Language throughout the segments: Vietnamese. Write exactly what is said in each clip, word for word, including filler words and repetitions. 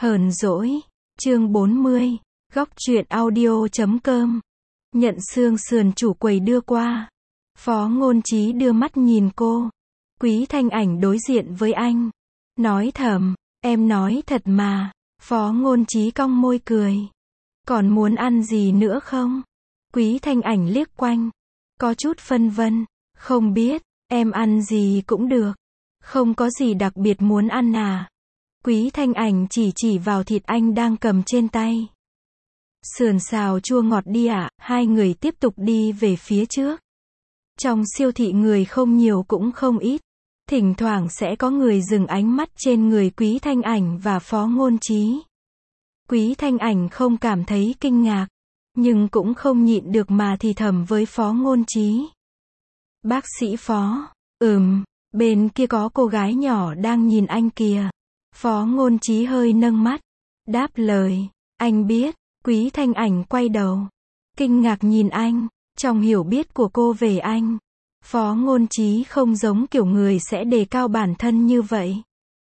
Hờn dỗi, chương bốn mươi, góc truyện audio chấm com. Nhận xương sườn chủ quầy đưa qua. Phó Ngôn Chí đưa mắt nhìn cô. Quý Thanh Ảnh đối diện với anh. Nói thầm, em nói thật mà. Phó Ngôn Chí cong môi cười. Còn muốn ăn gì nữa không? Quý Thanh Ảnh liếc quanh. Có chút phân vân. Không biết, em ăn gì cũng được. Không có gì đặc biệt muốn ăn à? Quý Thanh Ảnh chỉ chỉ vào thịt anh đang cầm trên tay. Sườn xào chua ngọt đi ạ, à? Hai người tiếp tục đi về phía trước. Trong siêu thị người không nhiều cũng không ít. Thỉnh thoảng sẽ có người dừng ánh mắt trên người Quý Thanh Ảnh và Phó Ngôn Chí. Quý Thanh Ảnh không cảm thấy kinh ngạc, nhưng cũng không nhịn được mà thì thầm với Phó Ngôn Chí. Bác sĩ Phó, ừm, bên kia có cô gái nhỏ đang nhìn anh kìa. Phó Ngôn Chí hơi nâng mắt, đáp lời, anh biết. Quý Thanh Ảnh quay đầu, kinh ngạc nhìn anh, trong hiểu biết của cô về anh. Phó Ngôn Chí không giống kiểu người sẽ đề cao bản thân như vậy.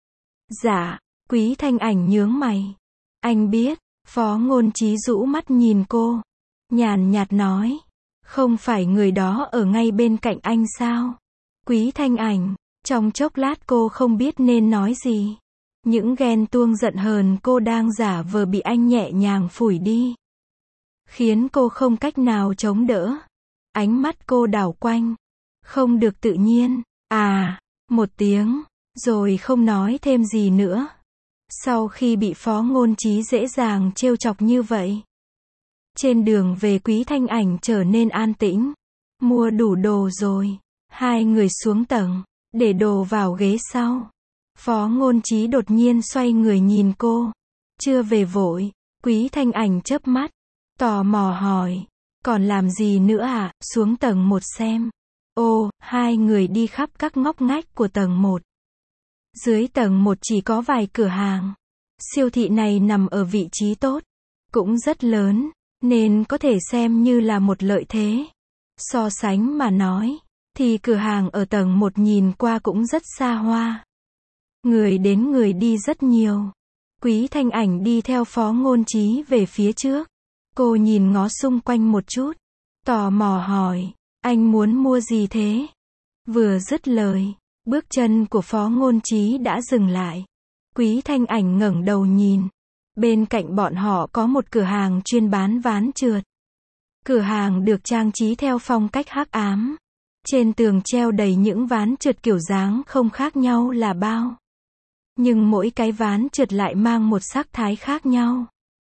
Dạ, Quý Thanh Ảnh nhướng mày. Anh biết. Phó Ngôn Chí rũ mắt nhìn cô, nhàn nhạt nói, không phải người đó ở ngay bên cạnh anh sao? Quý Thanh Ảnh, trong chốc lát cô không biết nên nói gì. Những ghen tuông giận hờn cô đang giả vờ bị anh nhẹ nhàng phủi đi, khiến cô không cách nào chống đỡ. Ánh mắt cô đảo quanh, không được tự nhiên. À, một tiếng, rồi không nói thêm gì nữa. Sau khi bị Phó Ngôn Chí dễ dàng trêu chọc như vậy, trên đường về Quý Thanh Ảnh trở nên an tĩnh. Mua đủ đồ rồi, hai người xuống tầng, để đồ vào ghế sau. Phó Ngôn Chí đột nhiên xoay người nhìn cô. Chưa về vội. Quý Thanh Ảnh chớp mắt, tò mò hỏi, còn làm gì nữa à? Xuống tầng một xem. Ô, hai người đi khắp các ngóc ngách của tầng một. Dưới tầng một chỉ có vài cửa hàng. Siêu thị này nằm ở vị trí tốt, cũng rất lớn, nên có thể xem như là một lợi thế. So sánh mà nói, thì cửa hàng ở tầng một nhìn qua cũng rất xa hoa. Người đến người đi rất nhiều. Quý Thanh Ảnh đi theo Phó Ngôn Chí về phía trước. Cô nhìn ngó xung quanh một chút, tò mò hỏi, anh muốn mua gì thế? Vừa dứt lời, bước chân của Phó Ngôn Chí đã dừng lại. Quý Thanh Ảnh ngẩng đầu nhìn. Bên cạnh bọn họ có một cửa hàng chuyên bán ván trượt. Cửa hàng được trang trí theo phong cách hắc ám. Trên tường treo đầy những ván trượt kiểu dáng không khác nhau là bao. Nhưng mỗi cái ván trượt lại mang một sắc thái khác nhau.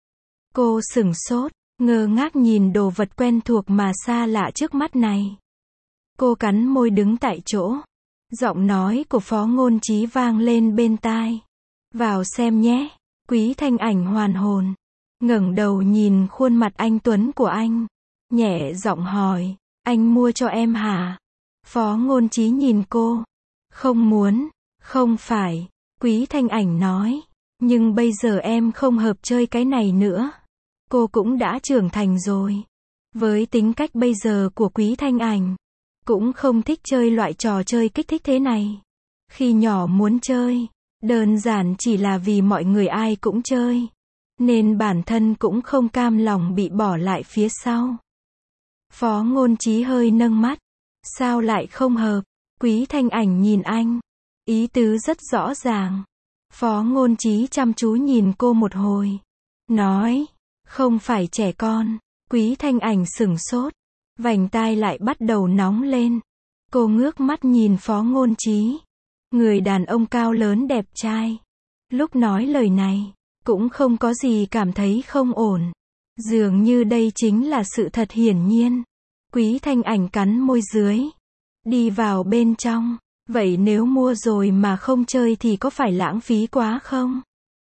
Cô sửng sốt, ngơ ngác nhìn đồ vật quen thuộc mà xa lạ trước mắt này. Cô cắn môi đứng tại chỗ. Giọng nói của Phó Ngôn Chí vang lên bên tai. Vào xem nhé. Quý Thanh Ảnh hoàn hồn, ngẩng đầu nhìn khuôn mặt anh tuấn của anh, nhẹ giọng hỏi, anh mua cho em hả? Phó Ngôn Chí nhìn cô. Không muốn. Không phải. Quý Thanh Ảnh nói, nhưng bây giờ em không hợp chơi cái này nữa. Cô cũng đã trưởng thành rồi. Với tính cách bây giờ của Quý Thanh Ảnh, cũng không thích chơi loại trò chơi kích thích thế này. Khi nhỏ muốn chơi, đơn giản chỉ là vì mọi người ai cũng chơi, nên bản thân cũng không cam lòng bị bỏ lại phía sau. Phó Ngôn Chí hơi nâng mắt. Sao lại không hợp? Quý Thanh Ảnh nhìn anh. Ý tứ rất rõ ràng. Phó Ngôn Chí chăm chú nhìn cô một hồi. Nói, không phải trẻ con. Quý Thanh Ảnh sửng sốt. Vành tai lại bắt đầu nóng lên. Cô ngước mắt nhìn Phó Ngôn Chí. Người đàn ông cao lớn đẹp trai. Lúc nói lời này, cũng không có gì cảm thấy không ổn. Dường như đây chính là sự thật hiển nhiên. Quý Thanh Ảnh cắn môi dưới. Đi vào bên trong. Vậy nếu mua rồi mà không chơi thì có phải lãng phí quá không?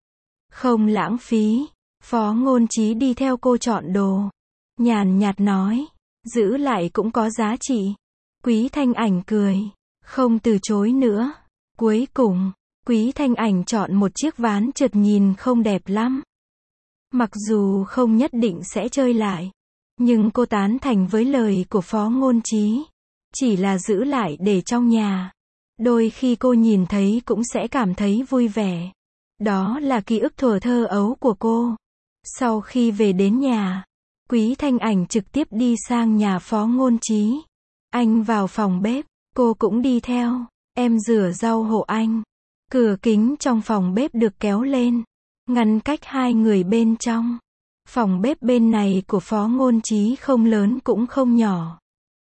Không lãng phí. Phó Ngôn Chí đi theo cô chọn đồ. Nhàn nhạt nói. Giữ lại cũng có giá trị. Quý Thanh Ảnh cười. Không từ chối nữa. Cuối cùng, Quý Thanh Ảnh chọn một chiếc ván trượt nhìn không đẹp lắm. Mặc dù không nhất định sẽ chơi lại, nhưng cô tán thành với lời của Phó Ngôn Chí. Chỉ là giữ lại để trong nhà. Đôi khi cô nhìn thấy cũng sẽ cảm thấy vui vẻ. Đó là ký ức thuở thơ ấu của cô. Sau khi về đến nhà, Quý Thanh Ảnh trực tiếp đi sang nhà Phó Ngôn Trí. Anh vào phòng bếp, cô cũng đi theo. Em rửa rau hộ anh. Cửa kính trong phòng bếp được kéo lên, ngăn cách hai người bên trong. Phòng bếp bên này của Phó Ngôn Trí không lớn cũng không nhỏ.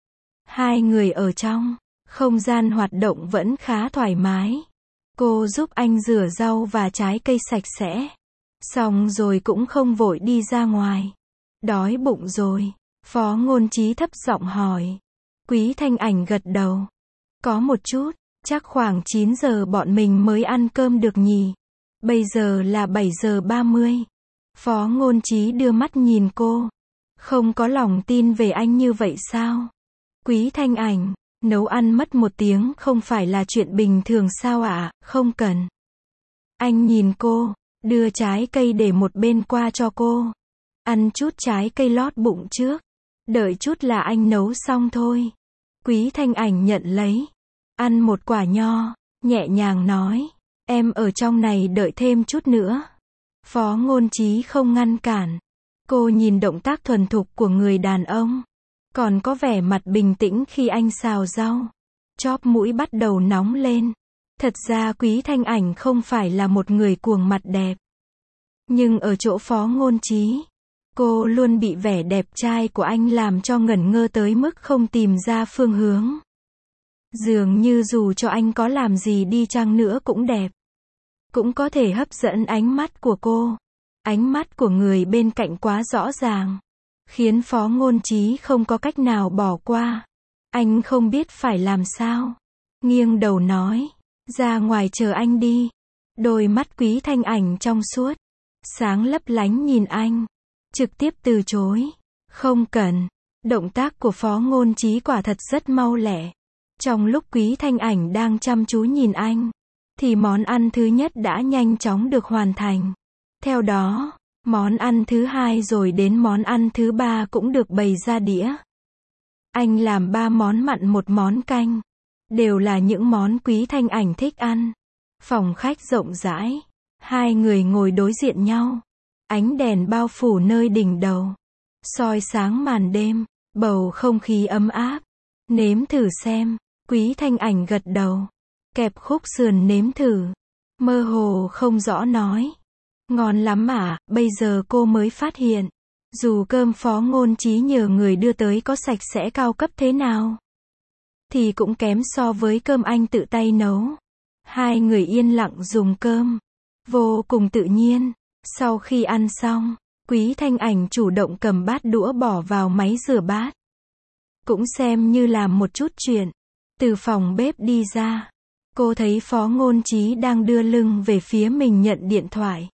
Hai người ở trong, không gian hoạt động vẫn khá thoải mái. Cô giúp anh rửa rau và trái cây sạch sẽ. Xong rồi cũng không vội đi ra ngoài. Đói bụng rồi, Phó Ngôn Trí thấp giọng hỏi. Quý Thanh Ảnh gật đầu. Có một chút, chắc khoảng chín giờ bọn mình mới ăn cơm được nhỉ. Bây giờ là bảy giờ ba mươi. Phó Ngôn Trí đưa mắt nhìn cô. Không có lòng tin về anh như vậy sao? Quý Thanh Ảnh, nấu ăn mất một tiếng không phải là chuyện bình thường sao ạ, à? Không cần. Anh nhìn cô, đưa trái cây để một bên qua cho cô. Ăn chút trái cây lót bụng trước. Đợi chút là anh nấu xong thôi. Quý Thanh Ảnh nhận lấy. Ăn một quả nho, nhẹ nhàng nói. Em ở trong này đợi thêm chút nữa. Phó Ngôn Trí không ngăn cản. Cô nhìn động tác thuần thục của người đàn ông. Còn có vẻ mặt bình tĩnh khi anh xào rau. Chóp mũi bắt đầu nóng lên. Thật ra Quý Thanh Ảnh không phải là một người cuồng mặt đẹp. Nhưng ở chỗ Phó Ngôn Trí, cô luôn bị vẻ đẹp trai của anh làm cho ngẩn ngơ tới mức không tìm ra phương hướng. Dường như dù cho anh có làm gì đi chăng nữa cũng đẹp. Cũng có thể hấp dẫn ánh mắt của cô. Ánh mắt của người bên cạnh quá rõ ràng, khiến Phó Ngôn Trí không có cách nào bỏ qua. Anh không biết phải làm sao. Nghiêng đầu nói. Ra ngoài chờ anh đi. Đôi mắt Quý Thanh Ảnh trong suốt, sáng lấp lánh nhìn anh. Trực tiếp từ chối. Không cần. Động tác của Phó Ngôn Trí quả thật rất mau lẹ. Trong lúc Quý Thanh Ảnh đang chăm chú nhìn anh, thì món ăn thứ nhất đã nhanh chóng được hoàn thành. Theo đó, món ăn thứ hai rồi đến món ăn thứ ba cũng được bày ra đĩa. Anh làm ba món mặn một món canh. Đều là những món Quý Thanh Ảnh thích ăn. Phòng khách rộng rãi. Hai người ngồi đối diện nhau. Ánh đèn bao phủ nơi đỉnh đầu. Soi sáng màn đêm. Bầu không khí ấm áp. Nếm thử xem. Quý Thanh Ảnh gật đầu. Kẹp khúc sườn nếm thử. Mơ hồ không rõ nói. Ngon lắm à, bây giờ cô mới phát hiện. Dù cơm Phó Ngôn Trí nhờ người đưa tới có sạch sẽ cao cấp thế nào, thì cũng kém so với cơm anh tự tay nấu. Hai người yên lặng dùng cơm. Vô cùng tự nhiên. Sau khi ăn xong, Quý Thanh Ảnh chủ động cầm bát đũa bỏ vào máy rửa bát. Cũng xem như làm một chút chuyện. Từ phòng bếp đi ra, cô thấy Phó Ngôn Trí đang đưa lưng về phía mình nhận điện thoại.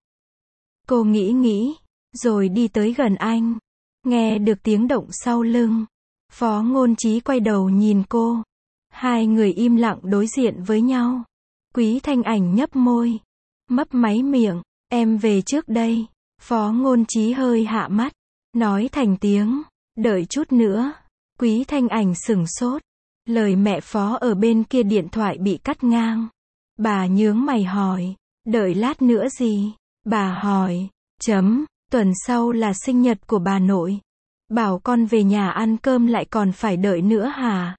Cô nghĩ nghĩ, rồi đi tới gần anh. Nghe được tiếng động sau lưng. Phó Ngôn Trí quay đầu nhìn cô. Hai người im lặng đối diện với nhau. Quý Thanh Ảnh nhấp môi. Mấp máy miệng. Em về trước đây. Phó Ngôn Trí hơi hạ mắt. Nói thành tiếng. Đợi chút nữa. Quý Thanh Ảnh sửng sốt. Lời mẹ Phó ở bên kia điện thoại bị cắt ngang. Bà nhướng mày hỏi. Đợi lát nữa gì? Bà hỏi. Chấm. Tuần sau là sinh nhật của bà nội. Bảo con về nhà ăn cơm lại còn phải đợi nữa hả?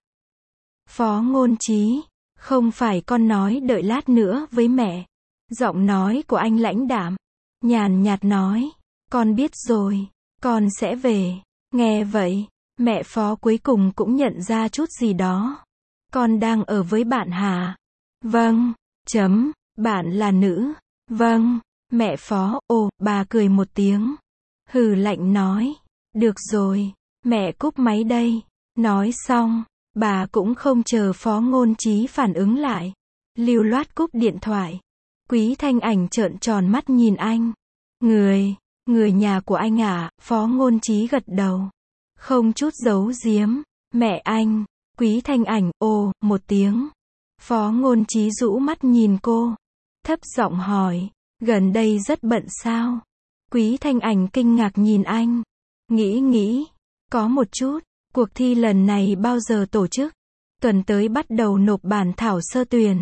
Phó Ngôn Trí. Không phải con nói đợi lát nữa với mẹ. Giọng nói của anh lãnh đạm. Nhàn nhạt nói. Con biết rồi. Con sẽ về. Nghe vậy, mẹ Phó cuối cùng cũng nhận ra chút gì đó. Con đang ở với bạn hả? Vâng. Chấm. Bạn là nữ. Vâng. Mẹ Phó, ồ, bà cười một tiếng. Hừ lạnh nói. Được rồi. Mẹ cúp máy đây. Nói xong, bà cũng không chờ Phó Ngôn Trí phản ứng lại. Lưu loát cúp điện thoại. Quý Thanh Ảnh trợn tròn mắt nhìn anh. Người, người nhà của anh à? Phó Ngôn Trí gật đầu. Không chút giấu giếm. Mẹ anh. Quý Thanh Ảnh, ồ, một tiếng. Phó Ngôn Trí rũ mắt nhìn cô. Thấp giọng hỏi. Gần đây rất bận sao? Quý Thanh Ảnh kinh ngạc nhìn anh. Nghĩ nghĩ. Có một chút. Cuộc thi lần này bao giờ tổ chức? Tuần tới bắt đầu nộp bản thảo sơ tuyển.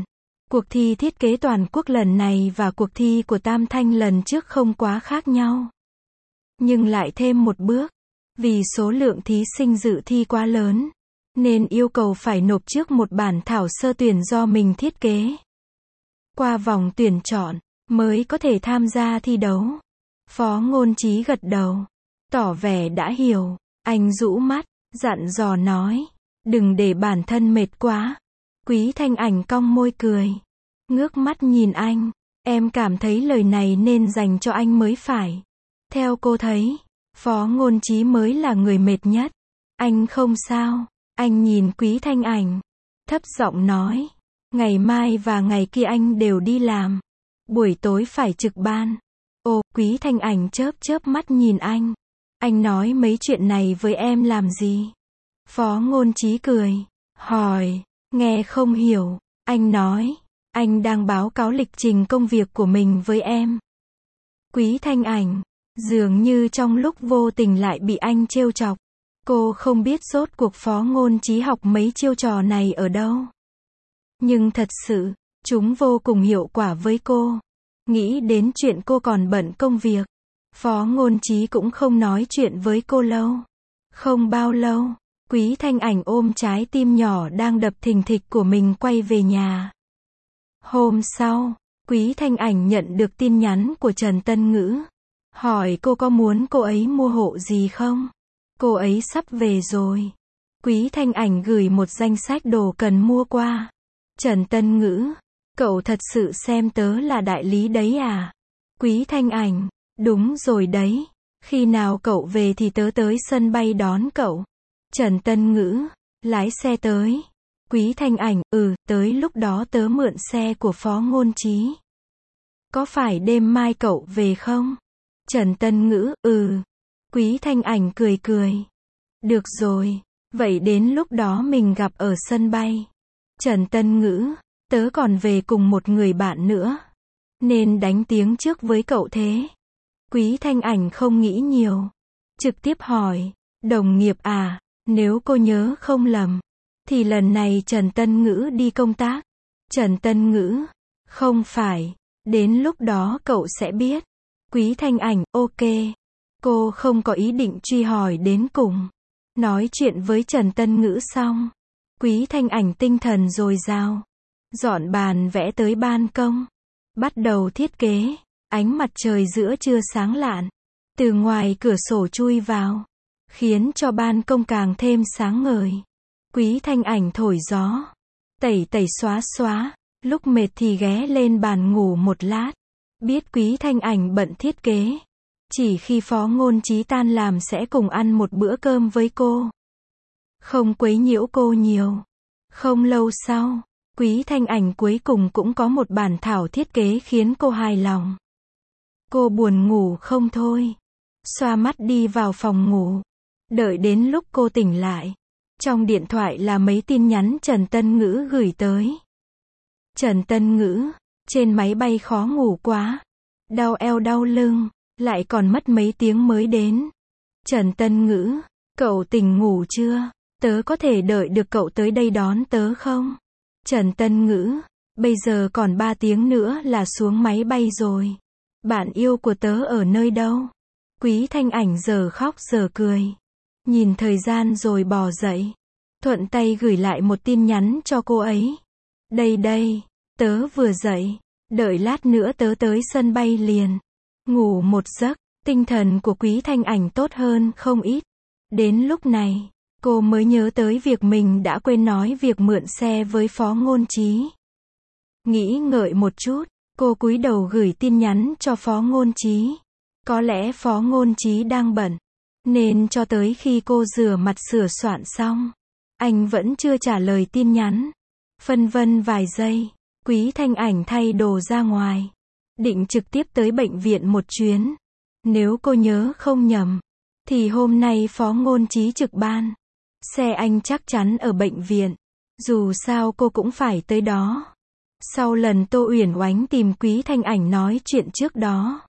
Cuộc thi thiết kế toàn quốc lần này và cuộc thi của Tam Thanh lần trước không quá khác nhau. Nhưng lại thêm một bước. Vì số lượng thí sinh dự thi quá lớn, nên yêu cầu phải nộp trước một bản thảo sơ tuyển do mình thiết kế. Qua vòng tuyển chọn, mới có thể tham gia thi đấu. Phó Ngôn Trí gật đầu, tỏ vẻ đã hiểu. Anh rũ mắt, dặn dò nói, đừng để bản thân mệt quá. Quý Thanh Ảnh cong môi cười, ngước mắt nhìn anh, em cảm thấy lời này nên dành cho anh mới phải. Theo cô thấy, Phó Ngôn Trí mới là người mệt nhất. Anh không sao. Anh nhìn Quý Thanh Ảnh, thấp giọng nói, ngày mai và ngày kia anh đều đi làm. Buổi tối phải trực ban. Ồ, Quý Thanh Ảnh chớp chớp mắt nhìn anh. Anh nói mấy chuyện này với em làm gì? Phó Ngôn Trí cười, hỏi, nghe không hiểu. Anh nói, anh đang báo cáo lịch trình công việc của mình với em. Quý Thanh Ảnh, dường như trong lúc vô tình lại bị anh trêu chọc. Cô không biết rốt cuộc Phó Ngôn Trí học mấy chiêu trò này ở đâu. Nhưng thật sự, chúng vô cùng hiệu quả với cô. Nghĩ đến chuyện cô còn bận công việc, Phó Ngôn Trí cũng không nói chuyện với cô lâu. Không bao lâu, Quý Thanh Ảnh ôm trái tim nhỏ đang đập thình thịch của mình quay về nhà. Hôm sau, Quý Thanh Ảnh nhận được tin nhắn của Trần Tân Ngữ. Hỏi cô có muốn cô ấy mua hộ gì không? Cô ấy sắp về rồi. Quý Thanh Ảnh gửi một danh sách đồ cần mua qua. Trần Tân Ngữ, cậu thật sự xem tớ là đại lý đấy à? Quý Thanh Ảnh, đúng rồi đấy. Khi nào cậu về thì tớ tới sân bay đón cậu. Trần Tân Ngữ, lái xe tới. Quý Thanh Ảnh, ừ, tới lúc đó tớ mượn xe của Phó Ngôn Trí. Có phải đêm mai cậu về không? Trần Tân Ngữ, ừ. Quý Thanh Ảnh cười cười. Được rồi, vậy đến lúc đó mình gặp ở sân bay. Trần Tân Ngữ, tớ còn về cùng một người bạn nữa. Nên đánh tiếng trước với cậu thế. Quý Thanh Ảnh không nghĩ nhiều. Trực tiếp hỏi, đồng nghiệp à, nếu cô nhớ không lầm, thì lần này Trần Tân Ngữ đi công tác. Trần Tân Ngữ, không phải, đến lúc đó cậu sẽ biết. Quý Thanh Ảnh, ok. Cô không có ý định truy hỏi đến cùng. Nói chuyện với Trần Tân Ngữ xong, Quý Thanh Ảnh tinh thần dồi dào. Dọn bàn vẽ tới ban công. Bắt đầu thiết kế. Ánh mặt trời giữa trưa sáng lạn. Từ ngoài cửa sổ chui vào. Khiến cho ban công càng thêm sáng ngời. Quý Thanh Ảnh thổi gió. Tẩy tẩy xóa xóa. Lúc mệt thì ghé lên bàn ngủ một lát. Biết Quý Thanh Ảnh bận thiết kế. Chỉ khi Phó Ngôn Trí tan làm sẽ cùng ăn một bữa cơm với cô. Không quấy nhiễu cô nhiều. Không lâu sau, Quý Thanh Ảnh cuối cùng cũng có một bản thảo thiết kế khiến cô hài lòng. Cô buồn ngủ không thôi. Xoa mắt đi vào phòng ngủ. Đợi đến lúc cô tỉnh lại. Trong điện thoại là mấy tin nhắn Trần Tân Ngữ gửi tới. Trần Tân Ngữ, trên máy bay khó ngủ quá. Đau eo đau lưng. Lại còn mất mấy tiếng mới đến. Trần Tân Ngữ, cậu tỉnh ngủ chưa? Tớ có thể đợi được cậu tới đây đón tớ không? Trần Tân Ngữ, bây giờ còn ba tiếng nữa là xuống máy bay rồi. Bạn yêu của tớ ở nơi đâu? Quý Thanh Ảnh giờ khóc giờ cười. Nhìn thời gian rồi bò dậy. Thuận tay gửi lại một tin nhắn cho cô ấy. Đây đây, tớ vừa dậy. Đợi lát nữa tớ tới sân bay liền. Ngủ một giấc, tinh thần của Quý Thanh Ảnh tốt hơn không ít. Đến lúc này, cô mới nhớ tới việc mình đã quên nói việc mượn xe với Phó Ngôn Trí. Nghĩ ngợi một chút, cô cúi đầu gửi tin nhắn cho Phó Ngôn Trí. Có lẽ Phó Ngôn Trí đang bận, nên cho tới khi cô rửa mặt sửa soạn xong, anh vẫn chưa trả lời tin nhắn. Phân vân vài giây, Quý Thanh Ảnh thay đồ ra ngoài. Định trực tiếp tới bệnh viện một chuyến. Nếu cô nhớ không nhầm, thì hôm nay Phó Ngôn Trí trực ban. Xe anh chắc chắn ở bệnh viện. Dù sao cô cũng phải tới đó. Sau lần Tô Uyển Oánh tìm Quý Thanh Ảnh nói chuyện trước đó,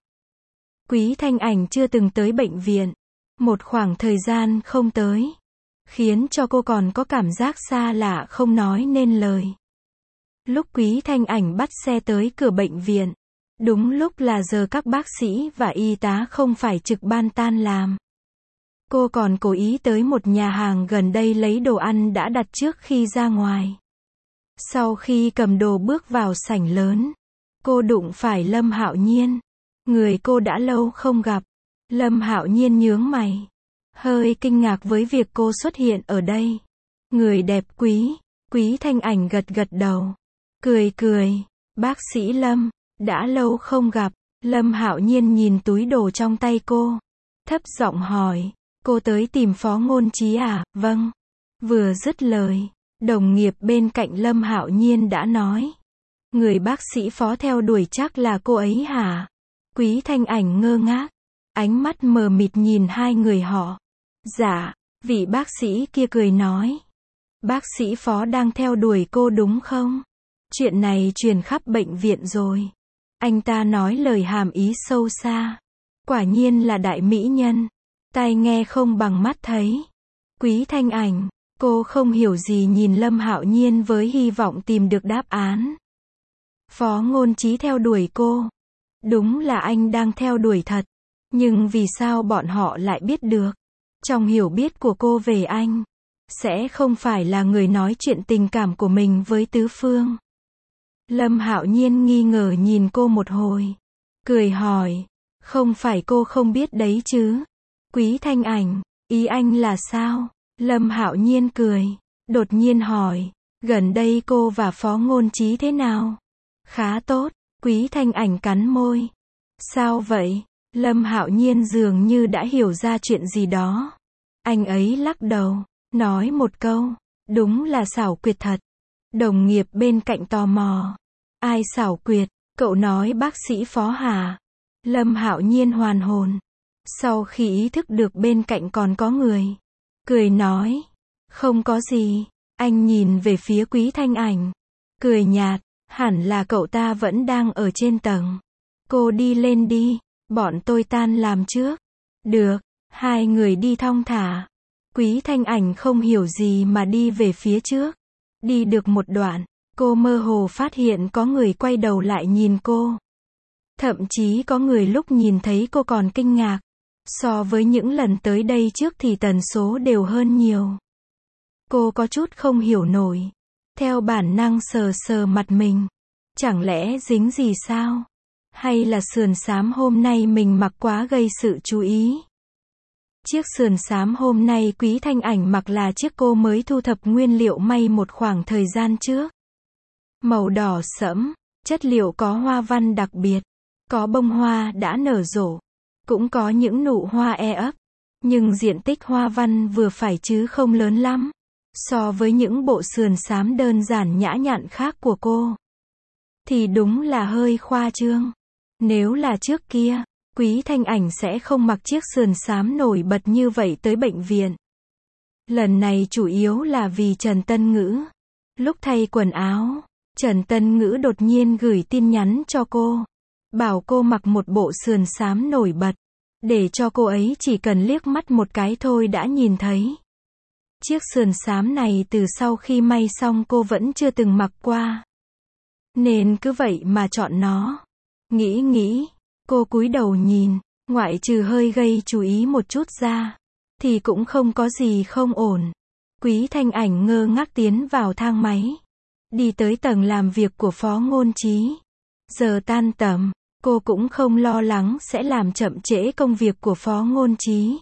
Quý Thanh Ảnh chưa từng tới bệnh viện. Một khoảng thời gian không tới, khiến cho cô còn có cảm giác xa lạ không nói nên lời. Lúc Quý Thanh Ảnh bắt xe tới cửa bệnh viện, đúng lúc là giờ các bác sĩ và y tá không phải trực ban tan làm. Cô còn cố ý tới một nhà hàng gần đây lấy đồ ăn đã đặt trước khi ra ngoài. Sau khi cầm đồ bước vào sảnh lớn, cô đụng phải Lâm Hạo Nhiên. Người cô đã lâu không gặp. Lâm Hạo Nhiên nhướng mày, hơi kinh ngạc với việc cô xuất hiện ở đây. Người đẹp Quý, Quý Thanh Ảnh gật gật đầu, cười cười, bác sĩ Lâm, đã lâu không gặp. Lâm Hạo Nhiên nhìn túi đồ trong tay cô, thấp giọng hỏi, cô tới tìm Phó Ngôn Chí à? Vâng. Vừa dứt lời, đồng nghiệp bên cạnh Lâm Hạo Nhiên đã nói, người bác sĩ Phó theo đuổi chắc là cô ấy hả? Quý Thanh Ảnh ngơ ngác, ánh mắt mờ mịt nhìn hai người họ. Dạ, vị bác sĩ kia cười nói, bác sĩ Phó đang theo đuổi cô đúng không? Chuyện này truyền khắp bệnh viện rồi. Anh ta nói lời hàm ý sâu xa. Quả nhiên là đại mỹ nhân. Tai nghe không bằng mắt thấy. Quý Thanh Ảnh, cô không hiểu gì nhìn Lâm Hạo Nhiên với hy vọng tìm được đáp án. Phó Ngôn Chí theo đuổi cô. Đúng là anh đang theo đuổi thật. Nhưng vì sao bọn họ lại biết được? Trong hiểu biết của cô về anh, sẽ không phải là người nói chuyện tình cảm của mình với tứ phương. Lâm Hạo Nhiên nghi ngờ nhìn cô một hồi, cười hỏi, không phải cô không biết đấy chứ? Quý Thanh Ảnh, ý anh là sao? Lâm Hạo Nhiên cười, đột nhiên hỏi, gần đây cô và Phó Ngôn Chí thế nào? Khá tốt. Quý Thanh Ảnh cắn môi. Sao vậy? Lâm Hạo Nhiên dường như đã hiểu ra chuyện gì đó. Anh ấy lắc đầu, nói một câu, đúng là xảo quyệt thật. Đồng nghiệp bên cạnh tò mò, ai xảo quyệt? Cậu nói bác sĩ Phó hả? Lâm Hạo Nhiên hoàn hồn. Sau khi ý thức được bên cạnh còn có người, cười nói, không có gì. Anh nhìn về phía Quý Thanh Ảnh, cười nhạt, hẳn là cậu ta vẫn đang ở trên tầng. Cô đi lên đi, bọn tôi tan làm trước. Được, hai người đi thong thả. Quý Thanh Ảnh không hiểu gì mà đi về phía trước. Đi được một đoạn, cô mơ hồ phát hiện có người quay đầu lại nhìn cô. Thậm chí có người lúc nhìn thấy cô còn kinh ngạc. So với những lần tới đây trước thì tần số đều hơn nhiều. Cô có chút không hiểu nổi. Theo bản năng sờ sờ mặt mình. Chẳng lẽ dính gì sao? Hay là sườn xám hôm nay mình mặc quá gây sự chú ý? Chiếc sườn xám hôm nay Quý Thanh Ảnh mặc là chiếc cô mới thu thập nguyên liệu may một khoảng thời gian trước. Màu đỏ sẫm, chất liệu có hoa văn đặc biệt, có bông hoa đã nở rộ, cũng có những nụ hoa e ấp, nhưng diện tích hoa văn vừa phải chứ không lớn lắm. So với những bộ sườn xám đơn giản nhã nhặn khác của cô, thì đúng là hơi khoa trương. Nếu là trước kia, Quý Thanh Ảnh sẽ không mặc chiếc sườn xám nổi bật như vậy tới bệnh viện. Lần này chủ yếu là vì Trần Tân Ngữ. Lúc thay quần áo, Trần Tân Ngữ đột nhiên gửi tin nhắn cho cô, bảo cô mặc một bộ sườn xám nổi bật, để cho cô ấy chỉ cần liếc mắt một cái thôi đã nhìn thấy. Chiếc sườn xám này từ sau khi may xong cô vẫn chưa từng mặc qua, nên cứ vậy mà chọn nó. Nghĩ nghĩ, cô cúi đầu nhìn, ngoại trừ hơi gây chú ý một chút ra, thì cũng không có gì không ổn. Quý Thanh Ảnh ngơ ngác tiến vào thang máy, đi tới tầng làm việc của Phó Ngôn Chí. Giờ tan tầm, cô cũng không lo lắng sẽ làm chậm trễ công việc của Phó Ngôn Chí.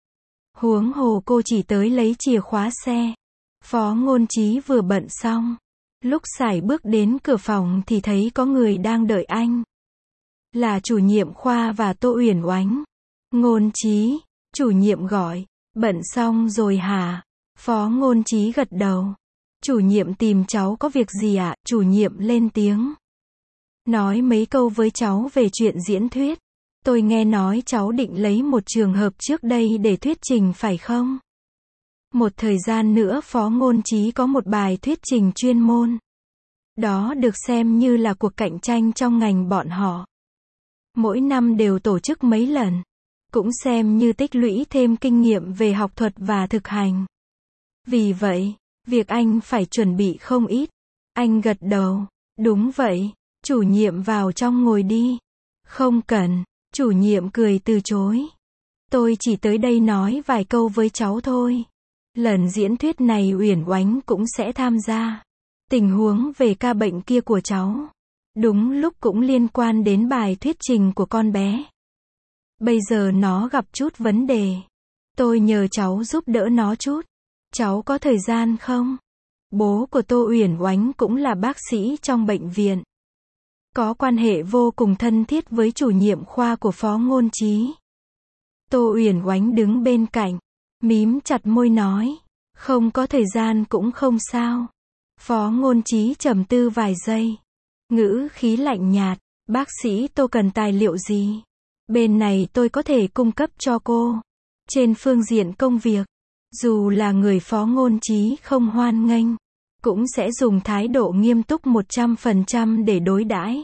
Huống hồ cô chỉ tới lấy chìa khóa xe. Phó Ngôn Chí vừa bận xong, lúc sải bước đến cửa phòng thì thấy có người đang đợi anh. Là chủ nhiệm khoa và Tô Uyển Oánh. Ngôn Chí, chủ nhiệm gọi, bận xong rồi hả? Phó Ngôn Chí gật đầu. Chủ nhiệm tìm cháu có việc gì ạ? Chủ nhiệm lên tiếng. Nói mấy câu với cháu về chuyện diễn thuyết. Tôi nghe nói cháu định lấy một trường hợp trước đây để thuyết trình phải không? Một thời gian nữa Phó Ngôn Chí có một bài thuyết trình chuyên môn. Đó được xem như là cuộc cạnh tranh trong ngành bọn họ. Mỗi năm đều tổ chức mấy lần. Cũng xem như tích lũy thêm kinh nghiệm về học thuật và thực hành. Vì vậy, việc anh phải chuẩn bị không ít. Anh gật đầu. Đúng vậy, chủ nhiệm vào trong ngồi đi. Không cần, chủ nhiệm cười từ chối. Tôi chỉ tới đây nói vài câu với cháu thôi. Lần diễn thuyết này Uyển Oánh cũng sẽ tham gia. Tình huống về ca bệnh kia của cháu, đúng lúc cũng liên quan đến bài thuyết trình của con bé. Bây giờ nó gặp chút vấn đề. Tôi nhờ cháu giúp đỡ nó chút. Cháu có thời gian không? Bố của Tô Uyển Oánh cũng là bác sĩ trong bệnh viện. Có quan hệ vô cùng thân thiết với chủ nhiệm khoa của Phó Ngôn Trí. Tô Uyển Oánh đứng bên cạnh, mím chặt môi nói, không có thời gian cũng không sao. Phó Ngôn Trí trầm tư vài giây. Ngữ khí lạnh nhạt, bác sĩ Tô cần tài liệu gì? Bên này tôi có thể cung cấp cho cô. Trên phương diện công việc, dù là người Phó Ngôn Trí không hoan nghênh, cũng sẽ dùng thái độ nghiêm túc một trăm phần trăm để đối đãi.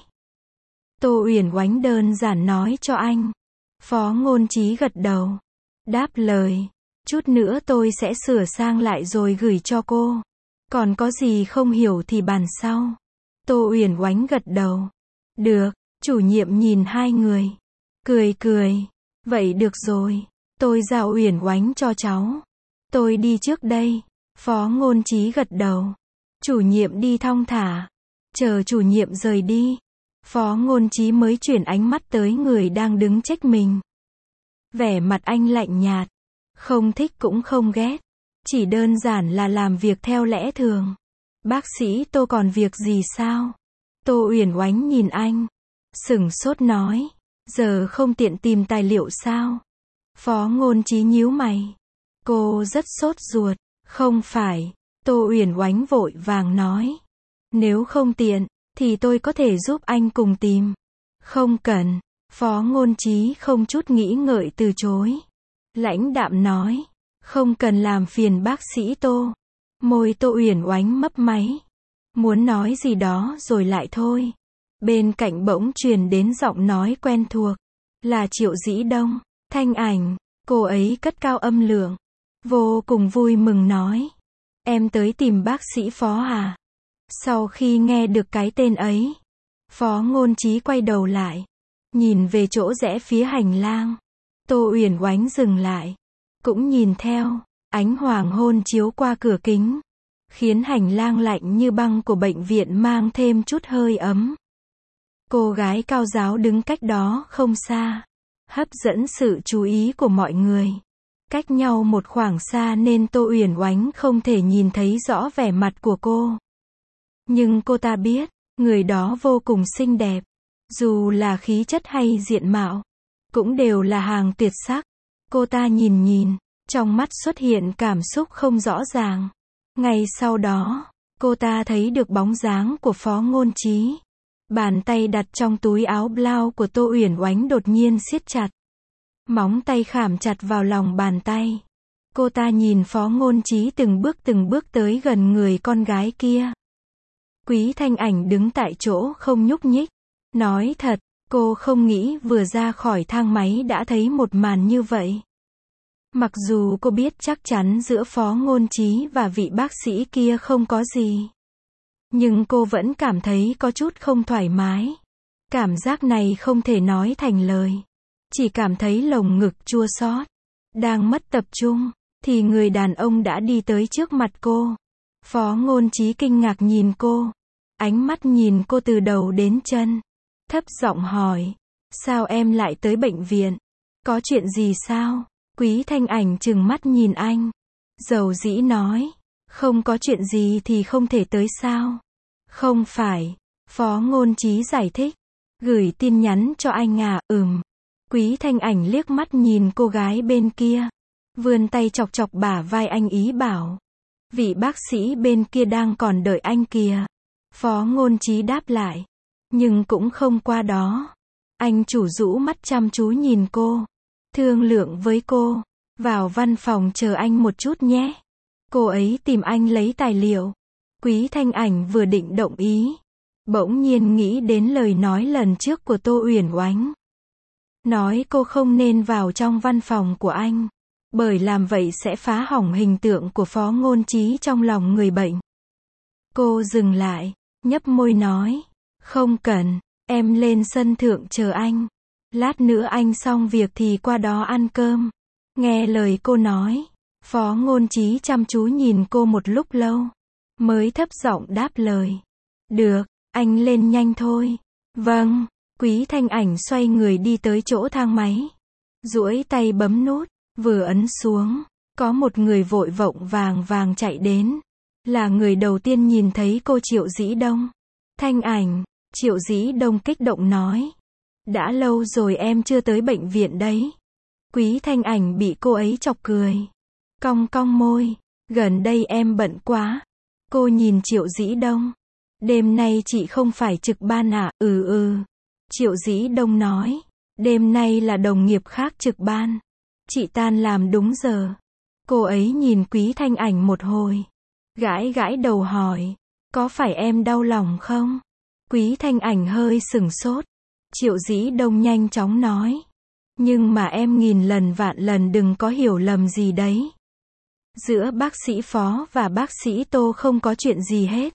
Tô Uyển Oánh đơn giản nói cho anh. Phó Ngôn Trí gật đầu. Đáp lời. Chút nữa tôi sẽ sửa sang lại rồi gửi cho cô. Còn có gì không hiểu thì bàn sau. Tô Uyển Oánh gật đầu. Được, chủ nhiệm nhìn hai người. Cười cười. Vậy được rồi. Tôi giao Uyển Oánh cho cháu. Tôi đi trước đây. Phó Ngôn Trí gật đầu. Chủ nhiệm đi thong thả. Chờ chủ nhiệm rời đi. Phó Ngôn Trí mới chuyển ánh mắt tới người đang đứng trách mình. Vẻ mặt anh lạnh nhạt. Không thích cũng không ghét. Chỉ đơn giản là làm việc theo lẽ thường. Bác sĩ Tô còn việc gì sao? Tô Uyển Oánh nhìn anh. Sửng sốt nói. Giờ không tiện tìm tài liệu sao? Phó Ngôn Trí nhíu mày. Cô rất sốt ruột. Không phải. Tô Uyển Oánh vội vàng nói. Nếu không tiện, thì tôi có thể giúp anh cùng tìm. Không cần. Phó Ngôn Trí không chút nghĩ ngợi từ chối. Lãnh đạm nói. Không cần làm phiền bác sĩ Tô. Môi Tô Uyển Oánh mấp máy. Muốn nói gì đó rồi lại thôi. Bên cạnh bỗng truyền đến giọng nói quen thuộc. Là Triệu Dĩ Đông. Thanh Ảnh. Cô ấy cất cao âm lượng. Vô cùng vui mừng nói. Em tới tìm bác sĩ Phó à? Sau khi nghe được cái tên ấy, Phó Ngôn Trí quay đầu lại, nhìn về chỗ rẽ phía hành lang. Tô Uyển Oánh dừng lại, cũng nhìn theo. Ánh hoàng hôn chiếu qua cửa kính, khiến hành lang lạnh như băng của bệnh viện mang thêm chút hơi ấm. Cô gái cao giáo đứng cách đó không xa, hấp dẫn sự chú ý của mọi người. Cách nhau một khoảng xa nên Tô Uyển Oánh không thể nhìn thấy rõ vẻ mặt của cô. Nhưng cô ta biết, người đó vô cùng xinh đẹp. Dù là khí chất hay diện mạo, cũng đều là hàng tuyệt sắc. Cô ta nhìn nhìn, trong mắt xuất hiện cảm xúc không rõ ràng. Ngay sau đó, cô ta thấy được bóng dáng của Phó Ngôn Trí. Bàn tay đặt trong túi áo blau của Tô Uyển Oánh đột nhiên siết chặt. Móng tay khảm chặt vào lòng bàn tay. Cô ta nhìn Phó Ngôn Trí từng bước từng bước tới gần người con gái kia. Quý Thanh Ảnh đứng tại chỗ không nhúc nhích. Nói thật, cô không nghĩ vừa ra khỏi thang máy đã thấy một màn như vậy. Mặc dù cô biết chắc chắn giữa Phó Ngôn Trí và vị bác sĩ kia không có gì, nhưng cô vẫn cảm thấy có chút không thoải mái. Cảm giác này không thể nói thành lời. Chỉ cảm thấy lồng ngực chua xót. Đang mất tập trung, thì người đàn ông đã đi tới trước mặt cô. Phó Ngôn Trí kinh ngạc nhìn cô. Ánh mắt nhìn cô từ đầu đến chân. Thấp giọng hỏi. Sao em lại tới bệnh viện? Có chuyện gì sao? Quý Thanh Ảnh trừng mắt nhìn anh. Dầu dĩ nói. Không có chuyện gì thì không thể tới sao? Không phải. Phó Ngôn Trí giải thích. Gửi tin nhắn cho anh à? Ừm. Quý Thanh Ảnh liếc mắt nhìn cô gái bên kia. Vươn tay chọc chọc bả vai anh ý bảo. Vị bác sĩ bên kia đang còn đợi anh kìa. Phó Ngôn Trí đáp lại. Nhưng cũng không qua đó. Anh chủ rũ mắt chăm chú nhìn cô. Thương lượng với cô. Vào văn phòng chờ anh một chút nhé. Cô ấy tìm anh lấy tài liệu. Quý Thanh Ảnh vừa định động ý, bỗng nhiên nghĩ đến lời nói lần trước của Tô Uyển Oánh. Nói cô không nên vào trong văn phòng của anh. Bởi làm vậy sẽ phá hỏng hình tượng của Phó Ngôn Trí trong lòng người bệnh. Cô dừng lại. nhấp môi nói, không cần, em lên sân thượng chờ anh. Lát nữa anh xong việc thì qua đó ăn cơm. Nghe lời cô nói, Phó Ngôn Chí chăm chú nhìn cô một lúc lâu, mới thấp giọng đáp lời. Được, anh lên nhanh thôi. Vâng, Quý Thanh Ảnh xoay người đi tới chỗ thang máy. Duỗi tay bấm nút, vừa ấn xuống, có một người vội vội vàng vàng chạy đến. Là người đầu tiên nhìn thấy cô Triệu Dĩ Đông. Thanh Ảnh, Triệu Dĩ Đông kích động nói. Đã lâu rồi em chưa tới bệnh viện đấy. Quý Thanh Ảnh bị cô ấy chọc cười. Cong cong môi, gần đây em bận quá. Cô nhìn Triệu Dĩ Đông. Đêm nay chị không phải trực ban à? Ừ ừ. Triệu Dĩ Đông nói. Đêm nay là đồng nghiệp khác trực ban. Chị tan làm đúng giờ. Cô ấy nhìn Quý Thanh Ảnh một hồi. Gãi gãi đầu hỏi. Có phải em đau lòng không? Quý Thanh Ảnh hơi sửng sốt. Triệu Dĩ Đông nhanh chóng nói. Nhưng mà em nghìn lần vạn lần đừng có hiểu lầm gì đấy. Giữa bác sĩ Phó và bác sĩ Tô không có chuyện gì hết.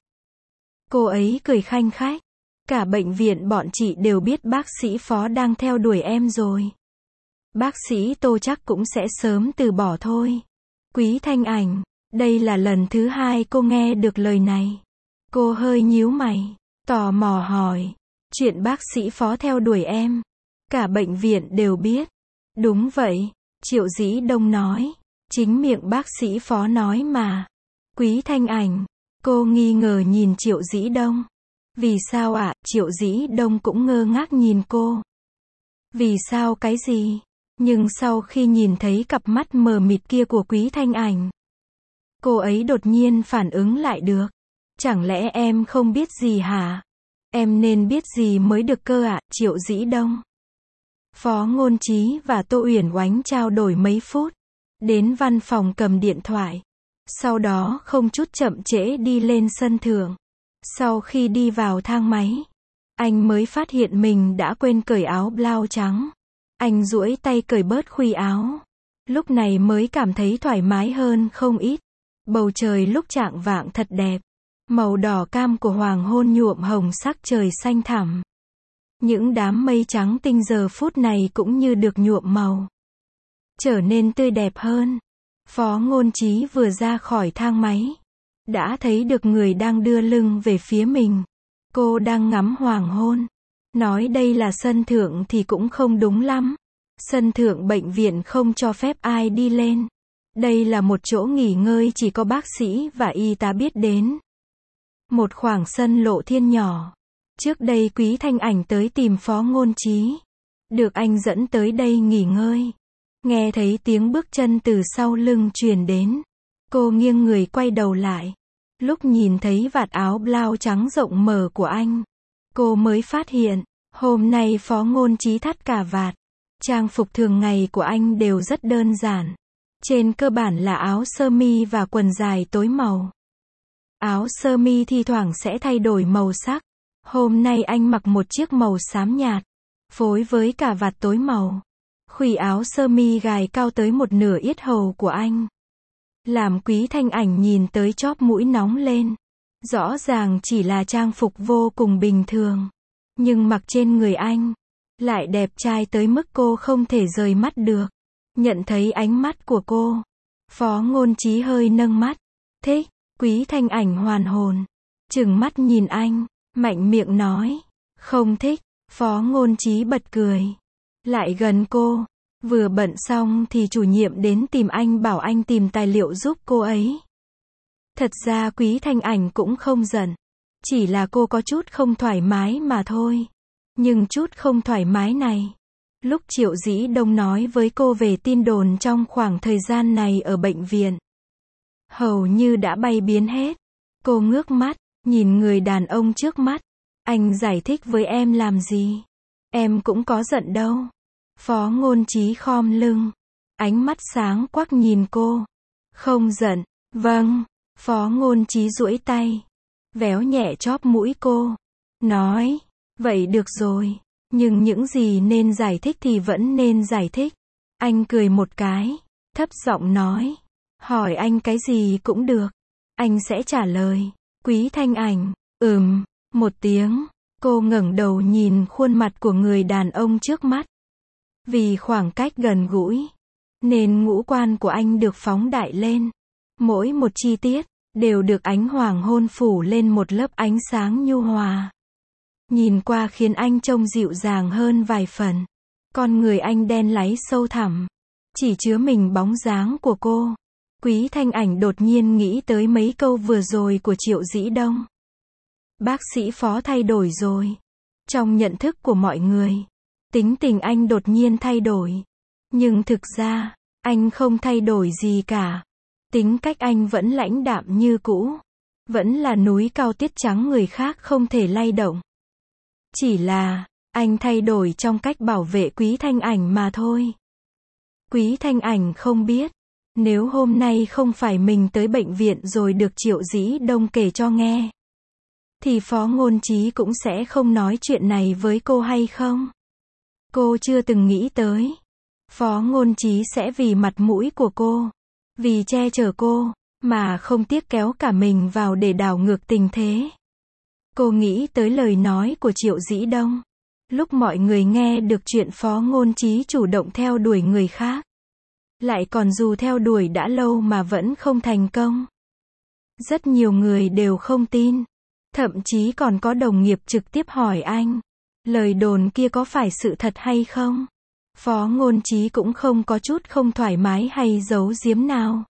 Cô ấy cười khanh khách. Cả bệnh viện bọn chị đều biết bác sĩ Phó đang theo đuổi em rồi. Bác sĩ Tô chắc cũng sẽ sớm từ bỏ thôi. Quý Thanh Ảnh, đây là lần thứ hai cô nghe được lời này. Cô hơi nhíu mày, tò mò hỏi. Chuyện bác sĩ Phó theo đuổi em, cả bệnh viện đều biết. Đúng vậy, Triệu Dĩ Đông nói. Chính miệng bác sĩ Phó nói mà. Quý Thanh Ảnh, cô nghi ngờ nhìn Triệu Dĩ Đông. Vì sao ạ? À? Triệu Dĩ Đông cũng ngơ ngác nhìn cô. Vì sao cái gì? Nhưng sau khi nhìn thấy cặp mắt mờ mịt kia của Quý Thanh Ảnh, cô ấy đột nhiên phản ứng lại được. Chẳng lẽ em không biết gì hả? Em nên biết gì mới được cơ ạ? À? Triệu Dĩ Đông. Phó Ngôn Chí và Tô Uyển Oánh trao đổi mấy phút. Đến văn phòng cầm điện thoại. Sau đó không chút chậm trễ đi lên sân thượng. Sau khi đi vào thang máy, anh mới phát hiện mình đã quên cởi áo blau trắng. Anh duỗi tay cởi bớt khuy áo. Lúc này mới cảm thấy thoải mái hơn không ít. Bầu trời lúc chạng vạng thật đẹp. Màu đỏ cam của hoàng hôn nhuộm hồng sắc trời xanh thẳm. Những đám mây trắng tinh giờ phút này cũng như được nhuộm màu, trở nên tươi đẹp hơn. Phó Ngôn Chí vừa ra khỏi thang máy, đã thấy được người đang đưa lưng về phía mình. Cô đang ngắm hoàng hôn. Nói đây là sân thượng thì cũng không đúng lắm. Sân thượng bệnh viện không cho phép ai đi lên. Đây là một chỗ nghỉ ngơi chỉ có bác sĩ và y tá biết đến. Một khoảng sân lộ thiên nhỏ. Trước đây Quý Thanh Ảnh tới tìm Phó Ngôn Chí. Được anh dẫn tới đây nghỉ ngơi. Nghe thấy tiếng bước chân từ sau lưng truyền đến. Cô nghiêng người quay đầu lại. Lúc nhìn thấy vạt áo blau trắng rộng mở của anh, cô mới phát hiện, hôm nay Phó Ngôn Chí thắt cà vạt. Trang phục thường ngày của anh đều rất đơn giản. Trên cơ bản là áo sơ mi và quần dài tối màu. Áo sơ mi thi thoảng sẽ thay đổi màu sắc. Hôm nay anh mặc một chiếc màu xám nhạt, phối với cà vạt tối màu. Khuỷu áo sơ mi gài cao tới một nửa yết hầu của anh, làm Quý Thanh Ảnh nhìn tới chóp mũi nóng lên. Rõ ràng chỉ là trang phục vô cùng bình thường, nhưng mặc trên người anh, lại đẹp trai tới mức cô không thể rời mắt được. Nhận thấy ánh mắt của cô, Phó Ngôn Chí hơi nâng mắt. Thích. Quý Thanh Ảnh hoàn hồn, trừng mắt nhìn anh, mạnh miệng nói. Không thích. Phó Ngôn Chí bật cười. Lại gần cô. Vừa bận xong thì chủ nhiệm đến tìm anh bảo anh tìm tài liệu giúp cô ấy. Thật ra Quý Thanh Ảnh cũng không giận. Chỉ là cô có chút không thoải mái mà thôi. Nhưng chút không thoải mái này, lúc Triệu Dĩ Đông nói với cô về tin đồn trong khoảng thời gian này ở bệnh viện, hầu như đã bay biến hết. Cô ngước mắt, nhìn người đàn ông trước mắt. Anh giải thích với em làm gì? Em cũng có giận đâu. Phó Ngôn Chí khom lưng, ánh mắt sáng quắc nhìn cô. Không giận. Vâng. Phó Ngôn Chí duỗi tay, véo nhẹ chóp mũi cô. Nói. Vậy được rồi. Nhưng những gì nên giải thích thì vẫn nên giải thích. Anh cười một cái, thấp giọng nói. Hỏi anh cái gì cũng được, anh sẽ trả lời. Quý Thanh Ảnh. Ừm. Một tiếng, cô ngẩng đầu nhìn khuôn mặt của người đàn ông trước mắt. Vì khoảng cách gần gũi, nên ngũ quan của anh được phóng đại lên. Mỗi một chi tiết, đều được ánh hoàng hôn phủ lên một lớp ánh sáng nhu hòa. Nhìn qua khiến anh trông dịu dàng hơn vài phần. Con người anh đen láy sâu thẳm, chỉ chứa mình bóng dáng của cô. Quý Thanh Ảnh đột nhiên nghĩ tới mấy câu vừa rồi của Triệu Dĩ Đông. Bác sĩ Phó thay đổi rồi. Trong nhận thức của mọi người, tính tình anh đột nhiên thay đổi. Nhưng thực ra, anh không thay đổi gì cả. Tính cách anh vẫn lãnh đạm như cũ. Vẫn là núi cao tiết trắng người khác không thể lay động. Chỉ là, anh thay đổi trong cách bảo vệ Quý Thanh Ảnh mà thôi. Quý Thanh Ảnh không biết, nếu hôm nay không phải mình tới bệnh viện rồi được Triệu Dĩ Đông kể cho nghe, thì Phó Ngôn Trí cũng sẽ không nói chuyện này với cô hay không? Cô chưa từng nghĩ tới. Phó Ngôn Trí sẽ vì mặt mũi của cô, vì che chở cô, mà không tiếc kéo cả mình vào để đảo ngược tình thế. Cô nghĩ tới lời nói của Triệu Dĩ Đông. Lúc mọi người nghe được chuyện Phó Ngôn Trí chủ động theo đuổi người khác. Lại còn dù theo đuổi đã lâu mà vẫn không thành công. Rất nhiều người đều không tin. Thậm chí còn có đồng nghiệp trực tiếp hỏi anh. Lời đồn kia có phải sự thật hay không? Phó Ngôn Trí cũng không có chút không thoải mái hay giấu giếm nào.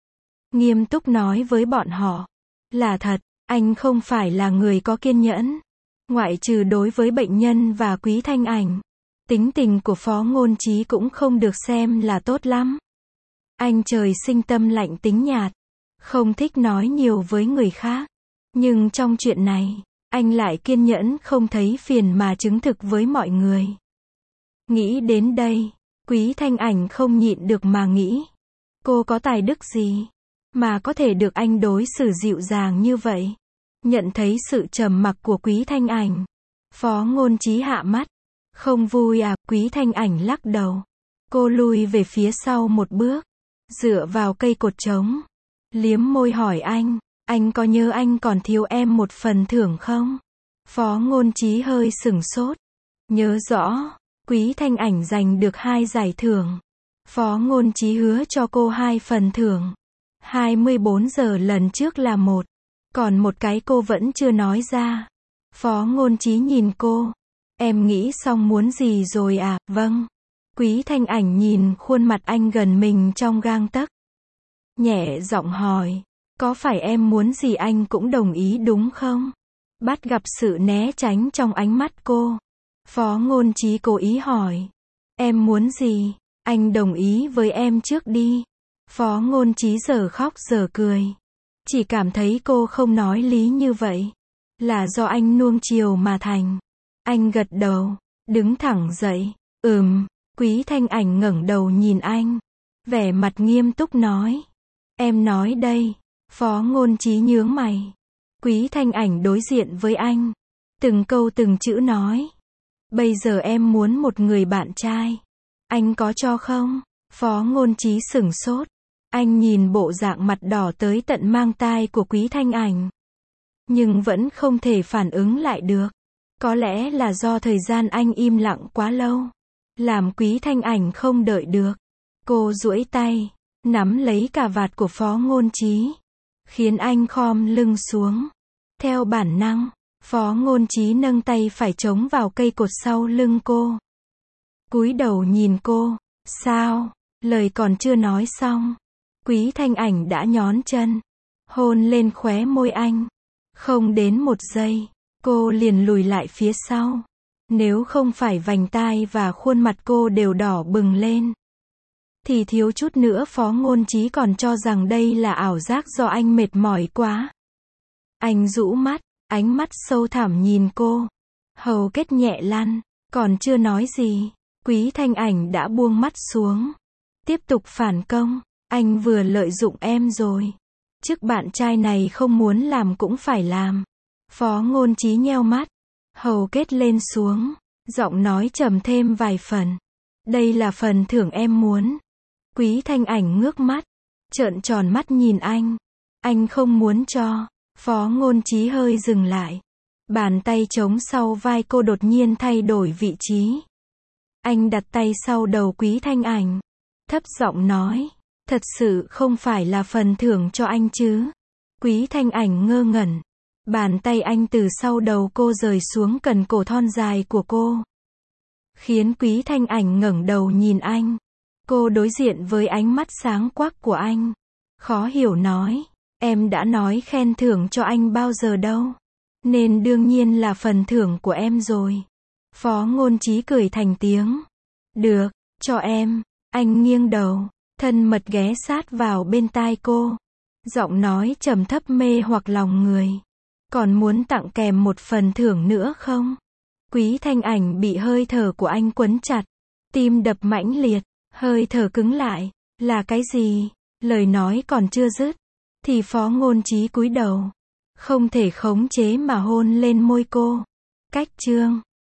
Nghiêm túc nói với bọn họ. Là thật, anh không phải là người có kiên nhẫn. Ngoại trừ đối với bệnh nhân và Quý Thanh Ảnh. Tính tình của Phó Ngôn Trí cũng không được xem là tốt lắm. Anh trời sinh tâm lạnh tính nhạt. Không thích nói nhiều với người khác. Nhưng trong chuyện này, anh lại kiên nhẫn không thấy phiền mà chứng thực với mọi người. Nghĩ đến đây, Quý Thanh Ảnh không nhịn được mà nghĩ. Cô có tài đức gì mà có thể được anh đối xử dịu dàng như vậy? Nhận thấy sự trầm mặc của Quý Thanh Ảnh, Phó Ngôn Trí hạ mắt. Không vui à? Quý Thanh Ảnh lắc đầu. Cô lui về phía sau một bước, dựa vào cây cột trống, liếm môi hỏi anh. Anh có nhớ anh còn thiếu em một phần thưởng không? Phó Ngôn Trí hơi sửng sốt. Nhớ rõ, Quý Thanh Ảnh giành được hai giải thưởng. Phó Ngôn Trí hứa cho cô hai phần thưởng. hai mươi bốn giờ lần trước là một. Còn một cái cô vẫn chưa nói ra. Phó Ngôn Trí nhìn cô. Em nghĩ xong muốn gì rồi à? Vâng. Quý Thanh Ảnh nhìn khuôn mặt anh gần mình trong gang tấc. Nhẹ giọng hỏi. Có phải em muốn gì anh cũng đồng ý đúng không? Bắt gặp sự né tránh trong ánh mắt cô. Phó Ngôn Trí cố ý hỏi. Em muốn gì? Anh đồng ý với em trước đi. Phó Ngôn Trí giờ khóc giờ cười. Chỉ cảm thấy cô không nói lý như vậy. Là do anh nuông chiều mà thành. Anh gật đầu, đứng thẳng dậy. Ừm. Quý Thanh Ảnh ngẩng đầu nhìn anh. Vẻ mặt nghiêm túc nói. Em nói đây. Phó Ngôn Trí nhướng mày. Quý Thanh Ảnh đối diện với anh. Từng câu từng chữ nói. Bây giờ em muốn một người bạn trai. Anh có cho không? Phó Ngôn Trí sửng sốt. Anh nhìn bộ dạng mặt đỏ tới tận mang tai của Quý Thanh Ảnh. Nhưng vẫn không thể phản ứng lại được. Có lẽ là do thời gian anh im lặng quá lâu. Làm Quý Thanh Ảnh không đợi được. Cô duỗi tay, nắm lấy cà vạt của Phó Ngôn Trí. Khiến anh khom lưng xuống. Theo bản năng, Phó Ngôn Trí nâng tay phải chống vào cây cột sau lưng cô. Cúi đầu nhìn cô. Sao? Lời còn chưa nói xong. Quý Thanh Ảnh đã nhón chân. Hôn lên khóe môi anh. Không đến một giây, cô liền lùi lại phía sau. Nếu không phải vành tai và khuôn mặt cô đều đỏ bừng lên, thì thiếu chút nữa Phó Ngôn Trí còn cho rằng đây là ảo giác do anh mệt mỏi quá. Anh rũ mắt, ánh mắt sâu thẳm nhìn cô. Hầu kết nhẹ lăn, còn chưa nói gì, Quý Thanh Ảnh đã buông mắt xuống. Tiếp tục phản công, anh vừa lợi dụng em rồi. Trước bạn trai này không muốn làm cũng phải làm. Phó Ngôn Trí nheo mắt, hầu kết lên xuống, giọng nói trầm thêm vài phần. Đây là phần thưởng em muốn. Quý Thanh Ảnh ngước mắt, trợn tròn mắt nhìn anh. Anh không muốn cho. Phó Ngôn Trí hơi dừng lại. Bàn tay trống sau vai cô đột nhiên thay đổi vị trí. Anh đặt tay sau đầu Quý Thanh Ảnh. Thấp giọng nói. Thật sự không phải là phần thưởng cho anh chứ? Quý Thanh Ảnh ngơ ngẩn. Bàn tay anh từ sau đầu cô rời xuống cần cổ thon dài của cô. Khiến Quý Thanh Ảnh ngẩng đầu nhìn anh. Cô đối diện với ánh mắt sáng quắc của anh. Khó hiểu nói. Em đã nói khen thưởng cho anh bao giờ đâu. Nên đương nhiên là phần thưởng của em rồi. Phó Ngôn Chí cười thành tiếng. Được, cho em. Anh nghiêng đầu, thân mật ghé sát vào bên tai cô. Giọng nói trầm thấp mê hoặc lòng người. Còn muốn tặng kèm một phần thưởng nữa không? Quý Thanh Ảnh bị hơi thở của anh quấn chặt. Tim đập mãnh liệt, hơi thở cứng lại. Là cái gì? Lời nói còn chưa dứt. Thì Phó Ngôn Chí cúi đầu. Không thể khống chế mà hôn lên môi cô. Cách chương